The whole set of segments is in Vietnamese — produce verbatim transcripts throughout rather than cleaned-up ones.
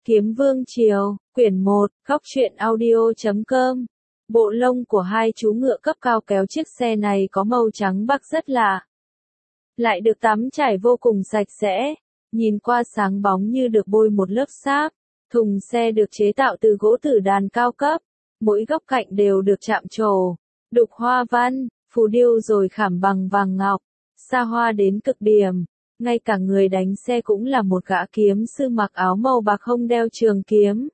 Kiếm Vương Triều, quyển một, góc truyện audio chấm com. Bộ lông của hai chú ngựa cấp cao kéo chiếc xe này có màu trắng bạc rất lạ. Lại được tắm trải vô cùng sạch sẽ, nhìn qua sáng bóng như được bôi một lớp sáp. Thùng xe được chế tạo từ gỗ tử đàn cao cấp, mỗi góc cạnh đều được chạm trổ, đục hoa văn, phù điêu rồi khảm bằng vàng ngọc, xa hoa đến cực điểm. Ngay cả người đánh xe cũng là một gã kiếm sư mặc áo màu bạc không đeo trường kiếm.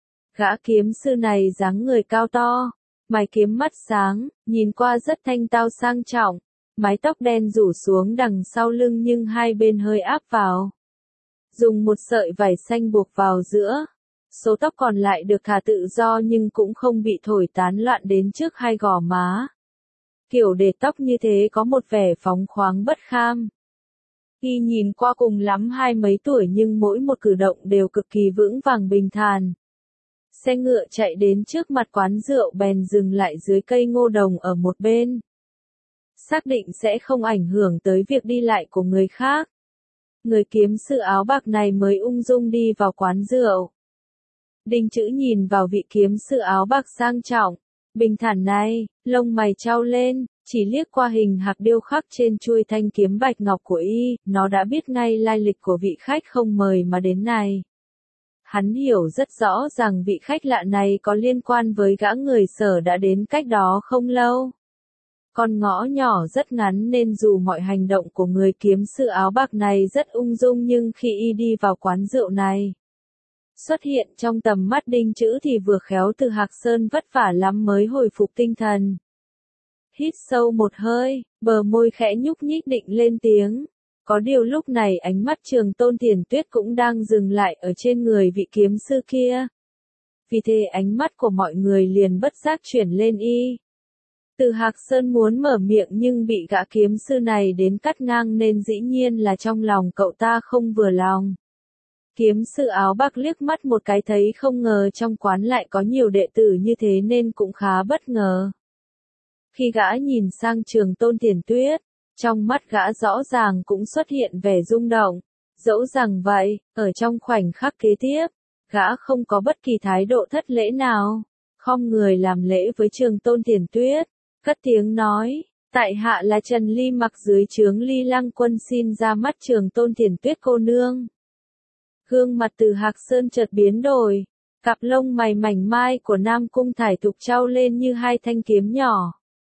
Gã kiếm sư này dáng người cao to, mày kiếm mắt sáng, nhìn qua rất thanh tao sang trọng, mái tóc đen rủ xuống đằng sau lưng nhưng hai bên hơi áp vào. Dùng một sợi vải xanh buộc vào giữa, số tóc còn lại được thả tự do nhưng cũng không bị thổi tán loạn đến trước hai gò má. Kiểu để tóc như thế có một vẻ phóng khoáng bất kham. Khi nhìn qua cùng lắm hai mấy tuổi nhưng mỗi một cử động đều cực kỳ vững vàng bình thản. Xe ngựa chạy đến trước mặt quán rượu bèn dừng lại dưới cây ngô đồng ở một bên. Xác định sẽ không ảnh hưởng tới việc đi lại của người khác. Người kiếm sư áo bạc này mới ung dung đi vào quán rượu. Đinh Chữ nhìn vào vị kiếm sư áo bạc sang trọng, bình thản này, lông mày chau lên, chỉ liếc qua hình hạc điêu khắc trên chuôi thanh kiếm bạch ngọc của y, nó đã biết ngay lai lịch của vị khách không mời mà đến này. Hắn hiểu rất rõ rằng vị khách lạ này có liên quan với gã người Sở đã đến cách đó không lâu. Con ngõ nhỏ rất ngắn nên dù mọi hành động của người kiếm sư áo bạc này rất ung dung nhưng khi y đi vào quán rượu này, xuất hiện trong tầm mắt Đinh Chữ thì vừa khéo Từ Hạc Sơn vất vả lắm mới hồi phục tinh thần. Hít sâu một hơi, bờ môi khẽ nhúc nhích định lên tiếng. Có điều lúc này ánh mắt Trường Tôn Thiền Tuyết cũng đang dừng lại ở trên người vị kiếm sư kia. Vì thế ánh mắt của mọi người liền bất giác chuyển lên y. Từ Hạc Sơn muốn mở miệng nhưng bị gã kiếm sư này đến cắt ngang nên dĩ nhiên là trong lòng cậu ta không vừa lòng. Kiếm sư áo bạc liếc mắt một cái thấy không ngờ trong quán lại có nhiều đệ tử như thế nên cũng khá bất ngờ. Khi gã nhìn sang Trường Tôn Thiền Tuyết, trong mắt gã rõ ràng cũng xuất hiện vẻ rung động. Dẫu rằng vậy, ở trong khoảnh khắc kế tiếp, gã không có bất kỳ thái độ thất lễ nào. Khom người làm lễ với Trường Tôn Thiền Tuyết, cất tiếng nói, tại hạ là Trần Ly mặc dưới trướng Ly Lăng Quân xin ra mắt Trường Tôn Thiền Tuyết cô nương. Gương mặt Từ Hạc Sơn chợt biến đổi, cặp lông mày mảnh mai của Nam Cung Thải Thục trao lên như hai thanh kiếm nhỏ.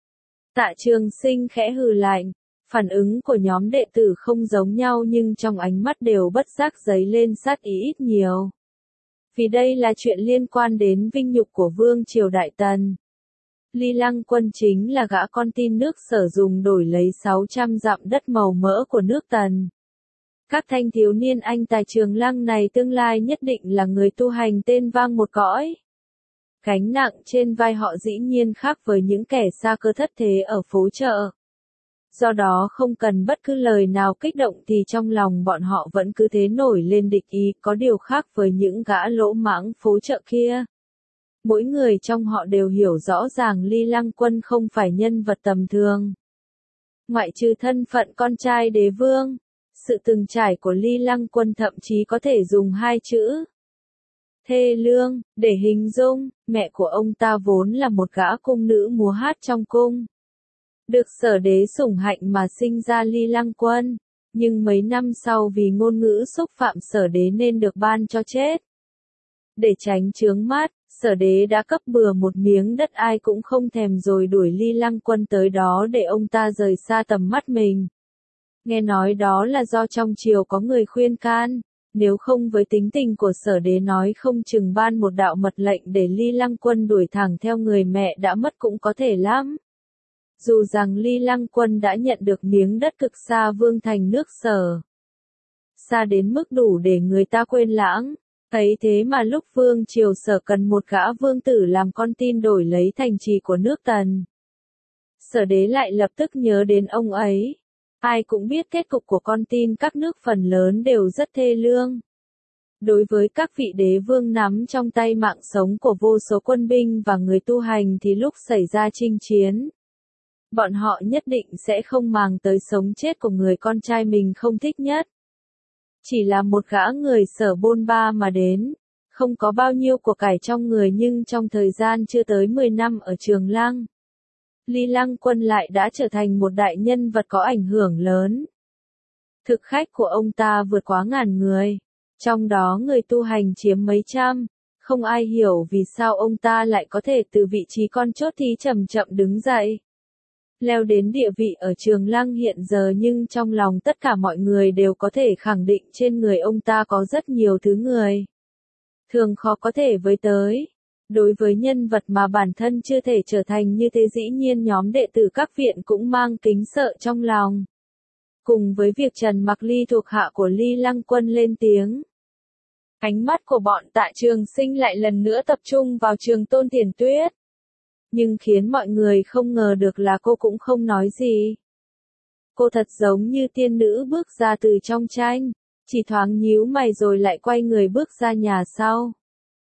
Tạ Trường Sinh khẽ hừ lạnh, phản ứng của nhóm đệ tử không giống nhau nhưng trong ánh mắt đều bất giác dấy lên sát ý ít nhiều. Vì đây là chuyện liên quan đến vinh nhục của Vương Triều Đại Tần. Ly Lăng Quân chính là gã con tin nước Sở dùng đổi lấy sáu trăm dặm đất màu mỡ của nước Tần. Các thanh thiếu niên anh tài Trường Lăng này tương lai nhất định là người tu hành tên vang một cõi. Gánh nặng trên vai họ dĩ nhiên khác với những kẻ xa cơ thất thế ở phố chợ. Do đó không cần bất cứ lời nào kích động thì trong lòng bọn họ vẫn cứ thế nổi lên địch ý, có điều khác với những gã lỗ mãng phố chợ kia. Mỗi người trong họ đều hiểu rõ ràng Ly Lăng Quân không phải nhân vật tầm thường. Ngoại trừ thân phận con trai đế vương, sự từng trải của Ly Lăng Quân thậm chí có thể dùng hai chữ thê lương để hình dung. Mẹ của ông ta vốn là một gã cung nữ múa hát trong cung, được Sở đế sủng hạnh mà sinh ra Ly Lăng Quân, nhưng mấy năm sau vì ngôn ngữ xúc phạm Sở đế nên được ban cho chết. Để tránh chướng mắt, Sở đế đã cấp bừa một miếng đất ai cũng không thèm rồi đuổi Ly Lăng Quân tới đó để ông ta rời xa tầm mắt mình. Nghe nói đó là do trong triều có người khuyên can, nếu không với tính tình của Sở đế nói không chừng ban một đạo mật lệnh để Ly Lăng Quân đuổi thẳng theo người mẹ đã mất cũng có thể lắm. Dù rằng Ly Lăng Quân đã nhận được miếng đất cực xa vương thành nước Sở, xa đến mức đủ để người ta quên lãng. Ấy thế mà lúc vương triều Sở cần một gã vương tử làm con tin đổi lấy thành trì của nước Tần, Sở đế lại lập tức nhớ đến ông ấy. Ai cũng biết kết cục của con tin các nước phần lớn đều rất thê lương. Đối với các vị đế vương nắm trong tay mạng sống của vô số quân binh và người tu hành thì lúc xảy ra chinh chiến, bọn họ nhất định sẽ không màng tới sống chết của người con trai mình không thích nhất. Chỉ là một gã người Sở bôn ba mà đến, Không có bao nhiêu của cải trong người nhưng trong thời gian chưa tới mười năm ở Trường Lăng, Ly Lăng Quân lại đã trở thành một đại nhân vật có ảnh hưởng lớn. Thực khách của ông ta vượt quá ngàn người, trong đó người tu hành chiếm mấy trăm, không ai hiểu vì sao ông ta lại có thể từ vị trí con chốt thì chậm chậm đứng dậy, leo đến địa vị ở Trường Lăng hiện giờ, nhưng trong lòng tất cả mọi người đều có thể khẳng định trên người ông ta có rất nhiều thứ người thường khó có thể với tới. Đối với nhân vật mà bản thân chưa thể trở thành như thế, dĩ nhiên nhóm đệ tử các viện cũng mang kính sợ trong lòng. Cùng với việc Trần Mặc Ly thuộc hạ của Ly Lăng Quân lên tiếng, ánh mắt của bọn Tạ Trường Sinh lại lần nữa tập trung vào Trường Tôn Thiền Tuyết. Nhưng khiến mọi người không ngờ được là cô cũng không nói gì. Cô thật giống như tiên nữ bước ra từ trong tranh, chỉ thoáng nhíu mày rồi lại quay người bước ra nhà sau.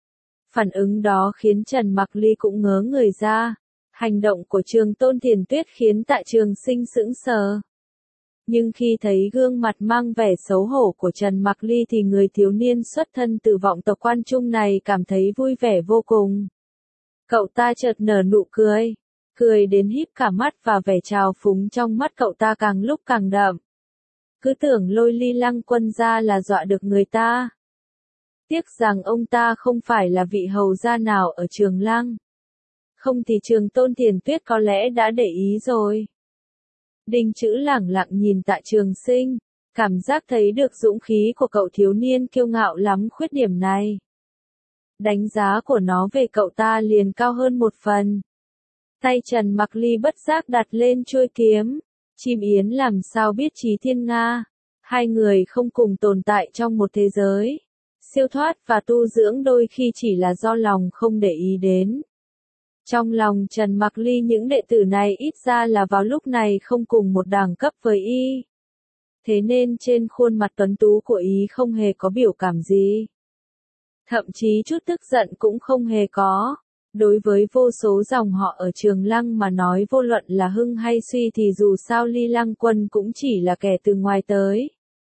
Phản ứng đó khiến Trần Mặc Ly cũng ngớ người ra. Hành động của Trường Tôn Thiền Tuyết khiến Tạ Trường Sinh sững sờ. Nhưng khi thấy gương mặt mang vẻ xấu hổ của Trần Mặc Ly thì người thiếu niên xuất thân từ vọng tộc Quan Trung này cảm thấy vui vẻ vô cùng. Cậu ta chợt nở nụ cười, cười đến híp cả mắt và vẻ trào phúng trong mắt cậu ta càng lúc càng đậm. Cứ tưởng lôi Ly Lăng Quân ra là dọa được người ta. Tiếc rằng ông ta không phải là vị hầu gia nào ở Trường Lăng. Không thì Trường Tôn Thiền Tuyết có lẽ đã để ý rồi. Đinh Chữ lẳng lặng nhìn Tạ Trường Sinh, cảm giác thấy được dũng khí của cậu thiếu niên kiêu ngạo lắm khuyết điểm này. Đánh giá của nó về cậu ta liền cao hơn một phần. Tay Trần Mặc Ly bất giác đặt lên chuôi kiếm. Chim yến làm sao biết trí thiên nga. Hai người không cùng tồn tại trong một thế giới. Siêu thoát và tu dưỡng đôi khi chỉ là do lòng không để ý đến. Trong lòng Trần Mặc Ly những đệ tử này ít ra là vào lúc này không cùng một đẳng cấp với y. Thế nên trên khuôn mặt tuấn tú của y không hề có biểu cảm gì. Thậm chí chút tức giận cũng không hề có. Đối với vô số dòng họ ở Trường Lăng mà nói, vô luận là hưng hay suy thì dù sao Ly Lăng Quân cũng chỉ là kẻ từ ngoài tới.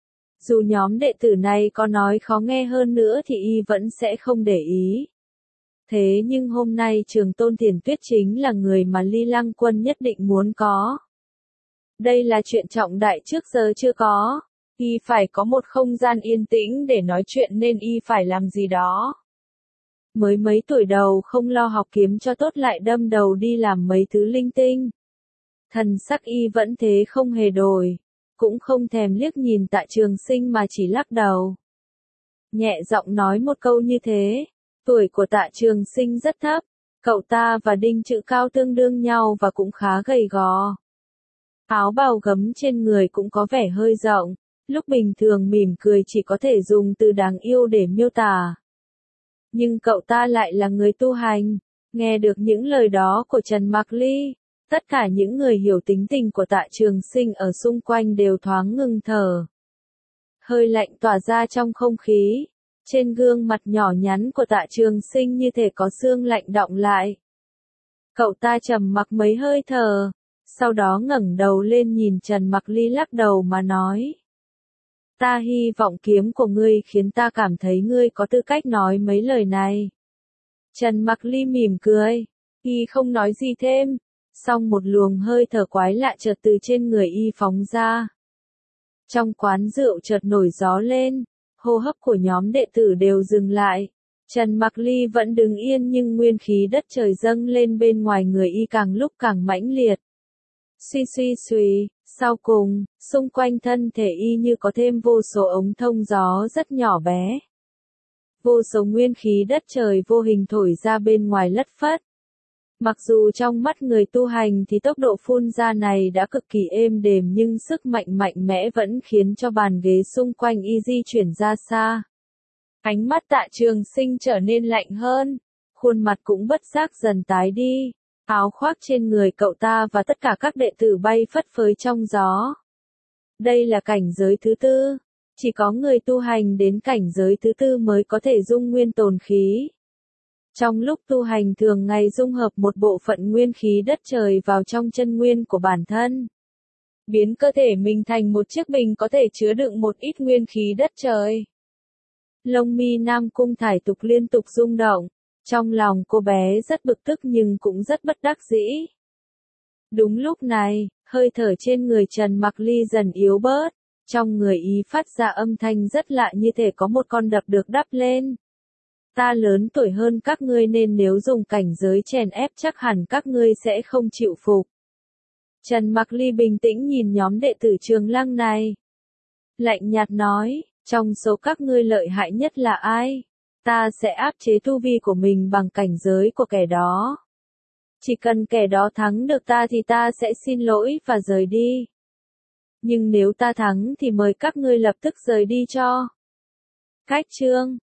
Dù nhóm đệ tử này có nói khó nghe hơn nữa thì y vẫn sẽ không để ý. Thế nhưng hôm nay Trường Tôn Thiền Tuyết chính là người mà Ly Lăng Quân nhất định muốn có. Đây là chuyện trọng đại trước giờ chưa có. Y phải có một không gian yên tĩnh để nói chuyện nên y phải làm gì đó. Mới mấy tuổi đầu không lo học kiếm cho tốt lại đâm đầu đi làm mấy thứ linh tinh. Thần sắc y vẫn thế không hề đổi. Cũng không thèm liếc nhìn Tạ Trường Sinh mà chỉ lắc đầu. Nhẹ giọng nói một câu như thế. Tuổi của Tạ Trường Sinh rất thấp. Cậu ta và Đinh Chữ cao tương đương nhau và cũng khá gầy gò. Áo bào gấm trên người cũng có vẻ hơi rộng. Lúc bình thường mỉm cười chỉ có thể dùng từ đáng yêu để miêu tả. Nhưng cậu ta lại là người tu hành. Nghe được những lời đó của Trần Mặc Ly, tất cả những người hiểu tính tình của Tạ Trường Sinh ở xung quanh đều thoáng ngừng thở. Hơi lạnh tỏa ra trong không khí. Trên gương mặt nhỏ nhắn của Tạ Trường Sinh như thể có sương lạnh đọng lại. Cậu ta trầm mặc mấy hơi thở, sau đó ngẩng đầu lên nhìn Trần Mặc Ly lắc đầu mà nói. Ta hy vọng kiếm của ngươi khiến ta cảm thấy ngươi có tư cách nói mấy lời này. Trần Mặc Ly mỉm cười, y không nói gì thêm, song một luồng hơi thở quái lạ chợt từ trên người y phóng ra. Trong quán rượu chợt nổi gió lên, hô hấp của nhóm đệ tử đều dừng lại. Trần Mặc Ly vẫn đứng yên nhưng nguyên khí đất trời dâng lên bên ngoài người y càng lúc càng mãnh liệt. Suy suy suy, sau cùng, xung quanh thân thể y như có thêm vô số ống thông gió rất nhỏ bé. Vô số nguyên khí đất trời vô hình thổi ra bên ngoài lất phất. Mặc dù trong mắt người tu hành thì tốc độ phun ra này đã cực kỳ êm đềm nhưng sức mạnh mạnh mẽ vẫn khiến cho bàn ghế xung quanh y di chuyển ra xa. Ánh mắt Tạ Trường Sinh trở nên lạnh hơn, khuôn mặt cũng bất giác dần tái đi. Áo khoác trên người cậu ta và tất cả các đệ tử bay phất phới trong gió. Đây là cảnh giới thứ tư. Chỉ có người tu hành đến cảnh giới thứ tư mới có thể dung nguyên tồn khí. Trong lúc tu hành thường ngày dung hợp một bộ phận nguyên khí đất trời vào trong chân nguyên của bản thân. Biến cơ thể mình thành một chiếc bình có thể chứa đựng một ít nguyên khí đất trời. Lông mi Nam Cung Thải Tục liên tục rung động. Trong lòng cô bé rất bực tức nhưng cũng rất bất đắc dĩ. Đúng lúc này, hơi thở trên người Trần Mặc Ly dần yếu bớt. Trong người ý phát ra âm thanh rất lạ như thể có một con đập được đắp lên. Ta lớn tuổi hơn các ngươi nên nếu dùng cảnh giới chèn ép chắc hẳn các ngươi sẽ không chịu phục. Trần Mặc Ly bình tĩnh nhìn nhóm đệ tử Trường Lăng này. Lạnh nhạt nói, trong số các ngươi lợi hại nhất là ai? Ta sẽ áp chế tu vi của mình bằng cảnh giới của kẻ đó. Chỉ cần kẻ đó thắng được ta thì ta sẽ xin lỗi và rời đi. Nhưng nếu ta thắng thì mời các ngươi lập tức rời đi cho. Cách chương